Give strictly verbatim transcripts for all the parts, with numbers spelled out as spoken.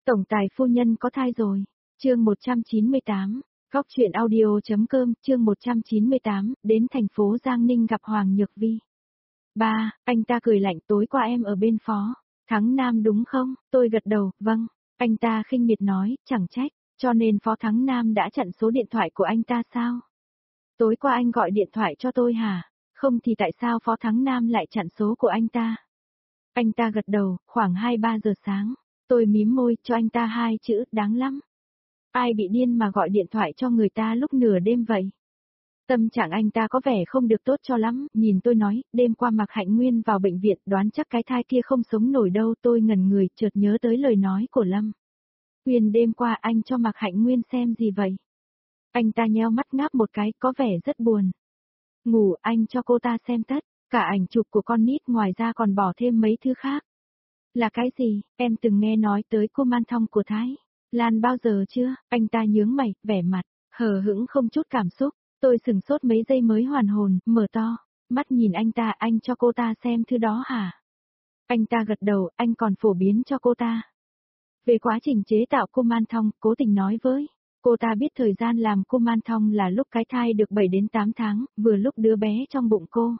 Tổng tài phu nhân có thai rồi. Chương một trăm chín mươi tám. Góc truyện audio.com, chương một trăm chín mươi tám, đến thành phố Giang Ninh gặp Hoàng Nhược Vi. Ba, anh ta cười lạnh, tối qua em ở bên Phó Thắng Nam đúng không? Tôi gật đầu, vâng. Anh ta khinh miệt nói, chẳng trách, cho nên Phó Thắng Nam đã chặn số điện thoại của anh ta sao? Tối qua anh gọi điện thoại cho tôi hả? Không thì tại sao Phó Thắng Nam lại chặn số của anh ta? Anh ta gật đầu, khoảng hai ba giờ sáng. Tôi mím môi, cho anh ta hai chữ, đáng lắm. Ai bị điên mà gọi điện thoại cho người ta lúc nửa đêm vậy? Tâm trạng anh ta có vẻ không được tốt cho lắm, nhìn tôi nói, đêm qua Mạc Hạnh Nguyên vào bệnh viện, đoán chắc cái thai kia không sống nổi đâu. Tôi ngẩn người, chợt nhớ tới lời nói của Lâm Huyền, đêm qua anh cho Mạc Hạnh Nguyên xem gì vậy? Anh ta nheo mắt ngáp một cái, có vẻ rất buồn. Ngủ, anh cho cô ta xem tất cả ảnh chụp của con nít, ngoài ra còn bỏ thêm mấy thứ khác. Là cái gì? Em từng nghe nói tới cô Man Thong của Thái Lan bao giờ chưa? Anh ta nhướng mày, vẻ mặt hờ hững không chút cảm xúc. Tôi sửng sốt mấy giây mới hoàn hồn, mở to mắt nhìn anh ta. Anh cho cô ta xem thứ đó hả? Anh ta gật đầu, anh còn phổ biến cho cô ta về quá trình chế tạo cô Man Thong, cố tình nói với cô ta biết thời gian làm cô Man Thong là lúc cái thai được bảy đến tám tháng, vừa lúc đứa bé trong bụng cô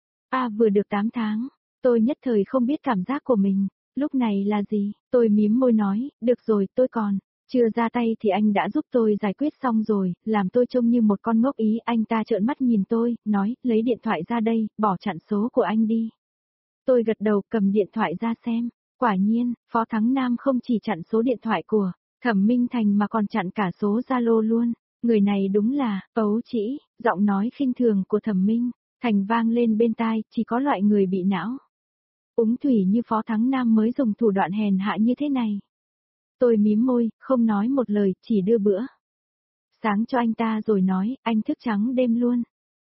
À vừa được tám tháng. Tôi nhất thời không biết cảm giác của mình lúc này là gì. Tôi mím môi nói, được rồi, tôi còn chưa ra tay thì anh đã giúp tôi giải quyết xong rồi, làm tôi trông như một con ngốc ý. Anh ta trợn mắt nhìn tôi, nói, lấy điện thoại ra đây, bỏ chặn số của anh đi. Tôi gật đầu, cầm điện thoại ra xem. Quả nhiên, Phó Thắng Nam không chỉ chặn số điện thoại của Thẩm Minh Thành mà còn chặn cả số Zalo luôn. Người này đúng là ấu trĩ. Giọng nói khinh thường của Thẩm Minh Thành vang lên bên tai, chỉ có loại người bị não úng thủy như Phó Thắng Nam mới dùng thủ đoạn hèn hạ như thế này. Tôi mím môi, không nói một lời, chỉ đưa bữa sáng cho anh ta rồi nói, anh thức trắng đêm luôn.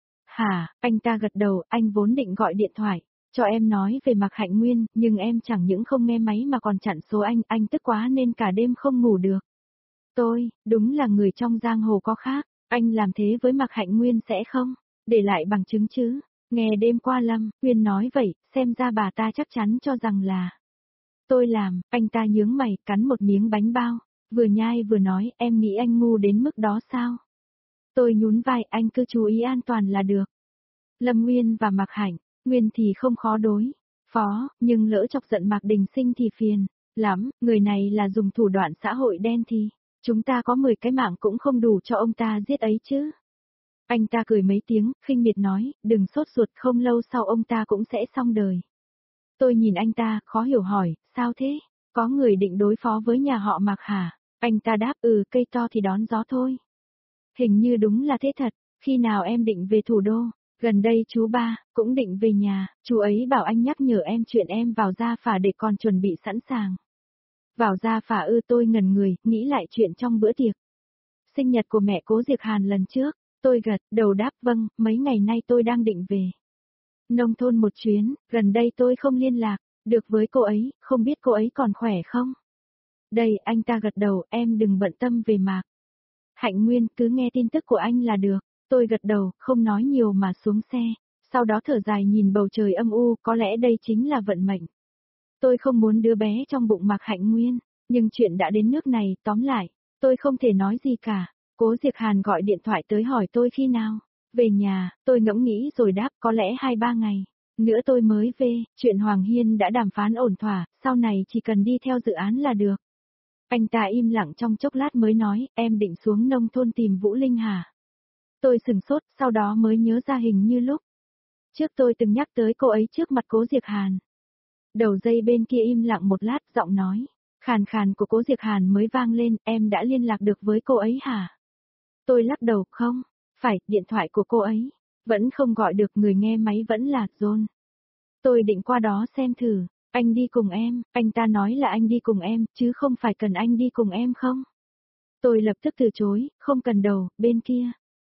Hả? Anh ta gật đầu, anh vốn định gọi điện thoại cho em nói về Mạc Hạnh Nguyên, nhưng em chẳng những không nghe máy mà còn chặn số anh, anh tức quá nên cả đêm không ngủ được. Tôi, đúng là người trong giang hồ có khác, anh làm thế với Mạc Hạnh Nguyên sẽ không để lại bằng chứng chứ? Nghe đêm qua Lâm Huyền nói vậy, xem ra bà ta chắc chắn cho rằng là tôi làm. Anh ta nhướng mày, cắn một miếng bánh bao, vừa nhai vừa nói, em nghĩ anh ngu đến mức đó sao? Tôi nhún vai, anh cứ chú ý an toàn là được. Lâm Nguyên và Mạc Hạnh Nguyên thì không khó đối phó, nhưng lỡ chọc giận Mạc Đình Sinh thì phiền lắm. Người này là dùng thủ đoạn xã hội đen thì chúng ta có mười cái mạng cũng không đủ cho ông ta giết ấy chứ. Anh ta cười mấy tiếng, khinh miệt nói, đừng sốt ruột, không lâu sau ông ta cũng sẽ xong đời. Tôi nhìn anh ta, khó hiểu hỏi, sao thế? Có người định đối phó với nhà họ Mạc hả? Anh ta đáp, ừ, cây to thì đón gió thôi. Hình như đúng là thế thật, khi nào em định về thủ đô? Gần đây chú ba cũng định về nhà, chú ấy bảo anh nhắc nhở em chuyện em vào Gia Phả để còn chuẩn bị sẵn sàng. Vào Gia Phả ư? Tôi ngẩn người, nghĩ lại chuyện trong bữa tiệc sinh nhật của mẹ Cố Diệc Hàn lần trước. Tôi gật đầu đáp, vâng, mấy ngày nay tôi đang định về nông thôn một chuyến, gần đây tôi không liên lạc được với cô ấy, không biết cô ấy còn khỏe không? Đây, anh ta gật đầu, em đừng bận tâm về Mạc Hạnh Nguyên, cứ nghe tin tức của anh là được. Tôi gật đầu, không nói nhiều mà xuống xe, sau đó thở dài nhìn bầu trời âm u, có lẽ đây chính là vận mệnh. Tôi không muốn đứa bé trong bụng Mạc Hạnh Nguyên, nhưng chuyện đã đến nước này, tóm lại, tôi không thể nói gì cả. Cố Diệc Hàn gọi điện thoại tới hỏi tôi khi nào về nhà. Tôi ngẫm nghĩ rồi đáp, có lẽ hai ba ngày nữa tôi mới về. Chuyện Hoàng Hiên đã đàm phán ổn thỏa, sau này chỉ cần đi theo dự án là được. Anh ta im lặng trong chốc lát mới nói, em định xuống nông thôn tìm Vũ Linh hả? Tôi sừng sốt, sau đó mới nhớ ra hình như lúc trước tôi từng nhắc tới cô ấy trước mặt Cố Diệc Hàn. Đầu dây bên kia im lặng một lát, giọng nói khàn khàn của Cố Diệc Hàn mới vang lên, em đã liên lạc được với cô ấy hả? Tôi lắc đầu, không, phải, điện thoại của cô ấy vẫn không gọi được, người nghe máy vẫn là John. Tôi định qua đó xem thử, anh đi cùng em, anh ta nói là anh đi cùng em, chứ không phải cần anh đi cùng em không? Tôi lập tức từ chối, không cần đâu, bên kia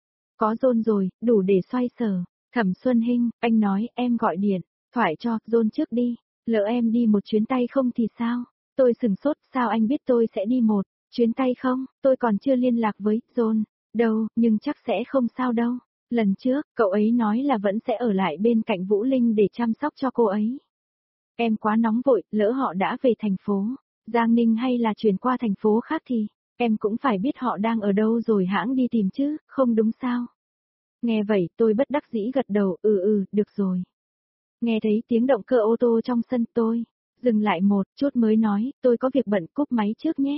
có John rồi, đủ để xoay sở. Thẩm Xuân Hinh, anh nói, em gọi điện thoại cho John trước đi, lỡ em đi một chuyến tay không thì sao? Tôi sừng sốt, sao anh biết tôi sẽ đi một chuyến tay không? Tôi còn chưa liên lạc với John đâu, nhưng chắc sẽ không sao đâu. Lần trước, cậu ấy nói là vẫn sẽ ở lại bên cạnh Vũ Linh để chăm sóc cho cô ấy. Em quá nóng vội, lỡ họ đã về thành phố Giang Ninh hay là chuyển qua thành phố khác thì, em cũng phải biết họ đang ở đâu rồi hãng đi tìm chứ, không đúng sao? Nghe vậy tôi bất đắc dĩ gật đầu, ừ ừ, được rồi. Nghe thấy tiếng động cơ ô tô trong sân tôi, dừng lại một chút mới nói, tôi có việc bận cúp máy trước nhé.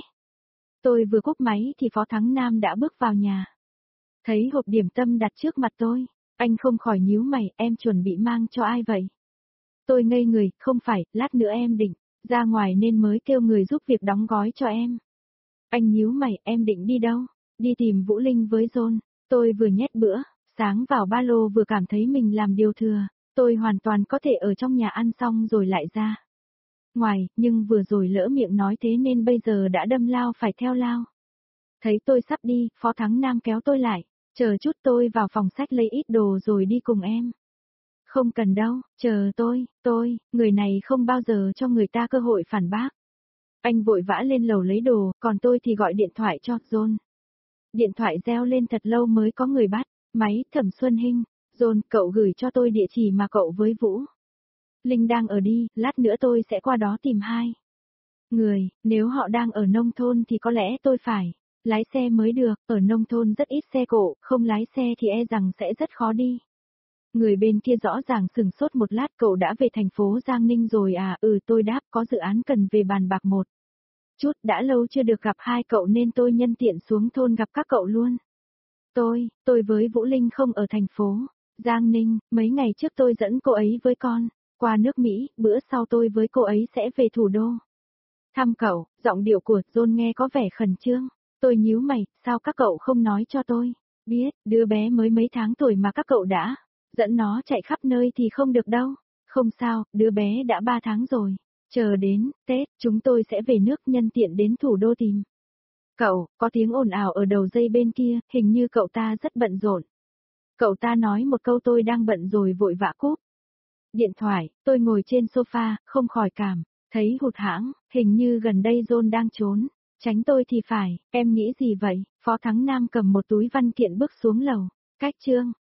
Tôi vừa cúp máy thì Phó Thắng Nam đã bước vào nhà. Thấy hộp điểm tâm đặt trước mặt tôi, anh không khỏi nhíu mày, em chuẩn bị mang cho ai vậy? Tôi ngây người, không phải, lát nữa em định ra ngoài nên mới kêu người giúp việc đóng gói cho em. Anh nhíu mày, em định đi đâu? Đi tìm Vũ Linh với John. Tôi vừa nhét bữa sáng vào ba lô vừa cảm thấy mình làm điều thừa, tôi hoàn toàn có thể ở trong nhà ăn xong rồi lại ra ngoài, nhưng vừa rồi lỡ miệng nói thế nên bây giờ đã đâm lao phải theo lao. Thấy tôi sắp đi, Phó Thắng Nam kéo tôi lại, chờ chút tôi vào phòng sách lấy ít đồ rồi đi cùng em. Không cần đâu, chờ tôi, tôi, người này không bao giờ cho người ta cơ hội phản bác. Anh vội vã lên lầu lấy đồ, còn tôi thì gọi điện thoại cho John. Điện thoại reo lên thật lâu mới có người bắt, máy Thẩm Xuân Hinh, John, cậu gửi cho tôi địa chỉ mà cậu với Vũ Linh đang ở đi, lát nữa tôi sẽ qua đó tìm hai người, nếu họ đang ở nông thôn thì có lẽ tôi phải lái xe mới được, ở nông thôn rất ít xe cộ, không lái xe thì e rằng sẽ rất khó đi. Người bên kia rõ ràng sừng sốt một lát, cậu đã về thành phố Giang Ninh rồi à? Ừ, tôi đáp, có dự án cần về bàn bạc một chút, đã lâu chưa được gặp hai cậu nên tôi nhân tiện xuống thôn gặp các cậu luôn. Tôi, tôi với Vũ Linh không ở thành phố Giang Ninh, mấy ngày trước tôi dẫn cô ấy với con qua nước Mỹ, bữa sau tôi với cô ấy sẽ về thủ đô thăm cậu. Giọng điệu của John nghe có vẻ khẩn trương. Tôi nhíu mày, sao các cậu không nói cho tôi biết, đứa bé mới mấy tháng tuổi mà các cậu đã dẫn nó chạy khắp nơi thì không được đâu. Không sao, đứa bé đã ba tháng rồi. Chờ đến Tết, chúng tôi sẽ về nước nhân tiện đến thủ đô tìm cậu. Có tiếng ồn ào ở đầu dây bên kia, hình như cậu ta rất bận rộn. Cậu ta nói một câu tôi đang bận rồi vội vã cúp điện thoại. Tôi ngồi trên sofa, không khỏi cảm thấy hụt hẫng, hình như gần đây John đang trốn tránh tôi thì phải. Em nghĩ gì vậy? Phó Thắng Nam cầm một túi văn kiện bước xuống lầu. Cách chương